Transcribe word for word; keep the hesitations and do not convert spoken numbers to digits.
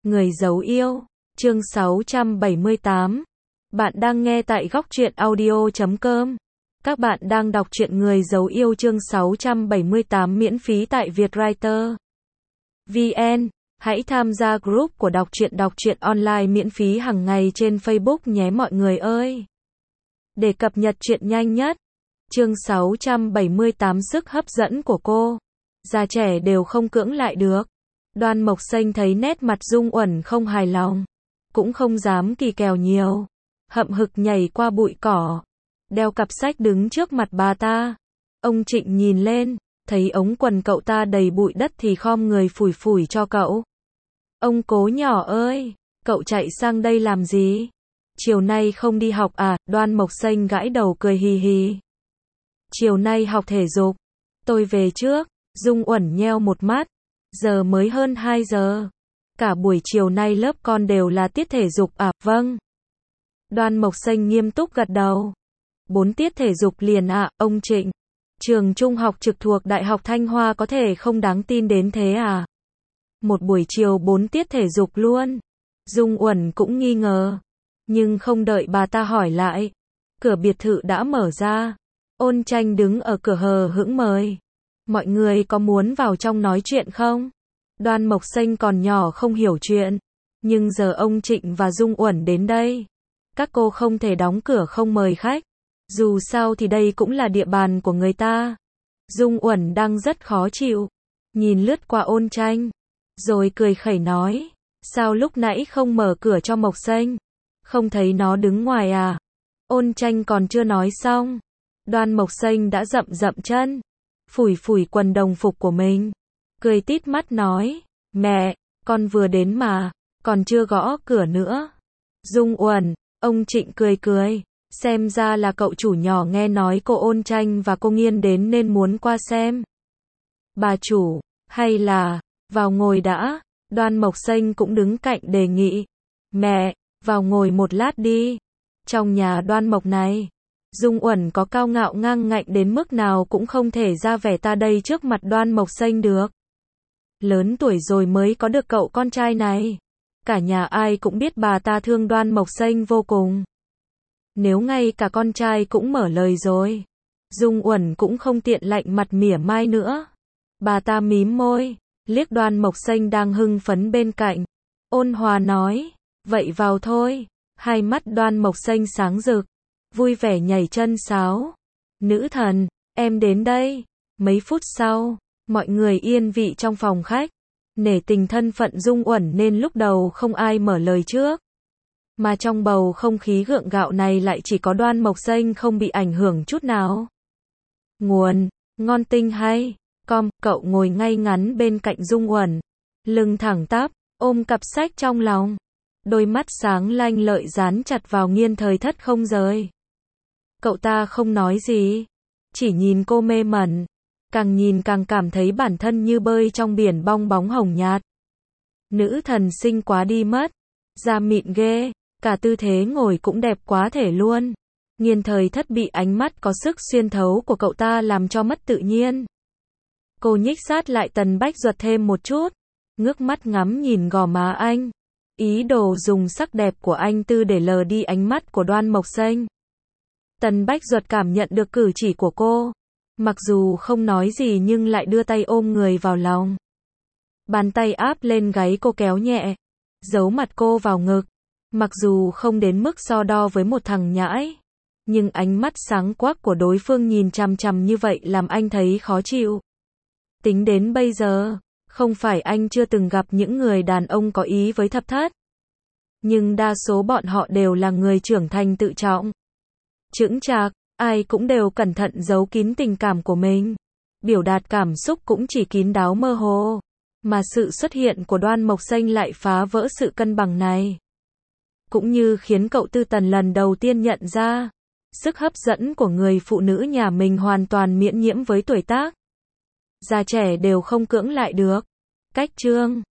Người giấu yêu, chương sáu trăm bảy mươi tám. Bạn đang nghe tại góc truyện audio chấm com. Các bạn đang đọc truyện Người giấu yêu chương sáu trăm bảy mươi tám miễn phí tại Vietwriter chấm vn. Hãy tham gia group của đọc truyện đọc truyện online miễn phí hàng ngày trên Facebook nhé mọi người ơi. Để cập nhật truyện nhanh nhất. Chương sáu trăm bảy mươi tám sức hấp dẫn của cô. Già trẻ đều không cưỡng lại được. Đoan Mộc Xanh thấy nét mặt Dung Uẩn không hài lòng, cũng không dám kỳ kèo nhiều, hậm hực nhảy qua bụi cỏ, đeo cặp sách đứng trước mặt bà ta. Ông Trịnh nhìn lên, thấy ống quần cậu ta đầy bụi đất thì khom người phủi phủi cho cậu. Ông Cố nhỏ ơi, cậu chạy sang đây làm gì? Chiều nay không đi học à? Đoan Mộc Xanh gãi đầu cười hì hì. Chiều nay học thể dục, tôi về trước. Dung Uẩn nheo một mắt. Giờ mới hơn hai giờ. Cả buổi chiều nay lớp con đều là tiết thể dục à? Vâng. Đoan Mộc Xanh nghiêm túc gật đầu. Bốn tiết thể dục liền ạ, à, ông Trịnh. Trường trung học trực thuộc Đại học Thanh Hoa có thể không đáng tin đến thế à? Một buổi chiều bốn tiết thể dục luôn. Dung Uẩn cũng nghi ngờ. Nhưng không đợi bà ta hỏi lại. Cửa biệt thự đã mở ra. Ôn Tranh đứng ở cửa hờ hững mời. Mọi người có muốn vào trong nói chuyện không? Đoan Mộc Xanh còn nhỏ không hiểu chuyện. Nhưng giờ ông Trịnh và Dung Uẩn đến đây. Các cô không thể đóng cửa không mời khách. Dù sao thì đây cũng là địa bàn của người ta. Dung Uẩn đang rất khó chịu. Nhìn lướt qua Ôn Tranh. Rồi cười khẩy nói. Sao lúc nãy không mở cửa cho Mộc Xanh? Không thấy nó đứng ngoài à? Ôn Tranh còn chưa nói xong. Đoan Mộc Xanh đã dậm dậm chân. Phủi phủi quần đồng phục của mình. Cười tít mắt nói. Mẹ, con vừa đến mà. Còn chưa gõ cửa nữa. Dung Uẩn, ông Trịnh cười cười. Xem ra là cậu chủ nhỏ nghe nói cô Ôn Tranh và cô Nghiên đến nên muốn qua xem. Bà chủ, hay là, vào ngồi đã. Đoan Mộc Xanh cũng đứng cạnh đề nghị. Mẹ, vào ngồi một lát đi. Trong nhà Đoan Mộc này, Dung Uẩn có cao ngạo ngang ngạnh đến mức nào cũng không thể ra vẻ ta đây trước mặt Đoan Mộc Xanh được. Lớn tuổi rồi mới có được cậu con trai này. Cả nhà ai cũng biết bà ta thương Đoan Mộc Xanh vô cùng. Nếu ngay cả con trai cũng mở lời rồi, Dung Uẩn cũng không tiện lạnh mặt mỉa mai nữa. Bà ta mím môi, liếc Đoan Mộc Xanh đang hưng phấn bên cạnh. Ôn hòa nói, vậy vào thôi. Hai mắt Đoan Mộc Xanh sáng rực, vui vẻ nhảy chân sáo. Nữ thần, em đến đây. Mấy phút sau, mọi người yên vị trong phòng khách. Nể tình thân phận Dung Uẩn nên lúc đầu không ai mở lời trước. Mà trong bầu không khí gượng gạo này lại chỉ có Đoan Mộc Xanh không bị ảnh hưởng chút nào. Nguồn, ngon tinh hay. Com, cậu ngồi ngay ngắn bên cạnh Dung Uẩn. Lưng thẳng tắp, ôm cặp sách trong lòng. Đôi mắt sáng lanh lợi dán chặt vào Nghiên Thời Thất không rời. Cậu ta không nói gì. Chỉ nhìn cô mê mẩn. Càng nhìn càng cảm thấy bản thân như bơi trong biển bong bóng hồng nhạt. Nữ thần xinh quá đi mất. Da mịn ghê. Cả tư thế ngồi cũng đẹp quá thể luôn. Nghiên Thời Thất bị ánh mắt có sức xuyên thấu của cậu ta làm cho mất tự nhiên. Cô nhích sát lại Tần Bách Duật thêm một chút. Ngước mắt ngắm nhìn gò má anh. Ý đồ dùng sắc đẹp của anh tư để lờ đi ánh mắt của Đoan Mộc Xanh. Tần Bách Duật cảm nhận được cử chỉ của cô. Mặc dù không nói gì nhưng lại đưa tay ôm người vào lòng. Bàn tay áp lên gáy cô kéo nhẹ. Giấu mặt cô vào ngực. Mặc dù không đến mức so đo với một thằng nhãi. Nhưng ánh mắt sáng quắc của đối phương nhìn chằm chằm như vậy làm anh thấy khó chịu. Tính đến bây giờ, không phải anh chưa từng gặp những người đàn ông có ý với thập thất. Nhưng đa số bọn họ đều là người trưởng thành tự trọng. Chững chạc, ai cũng đều cẩn thận giấu kín tình cảm của mình. Biểu đạt cảm xúc cũng chỉ kín đáo mơ hồ. Mà sự xuất hiện của Đoan Mộc Xanh lại phá vỡ sự cân bằng này. Cũng như khiến cậu Tư Tần lần đầu tiên nhận ra, sức hấp dẫn của người phụ nữ nhà mình hoàn toàn miễn nhiễm với tuổi tác. Già trẻ đều không cưỡng lại được. Cách chương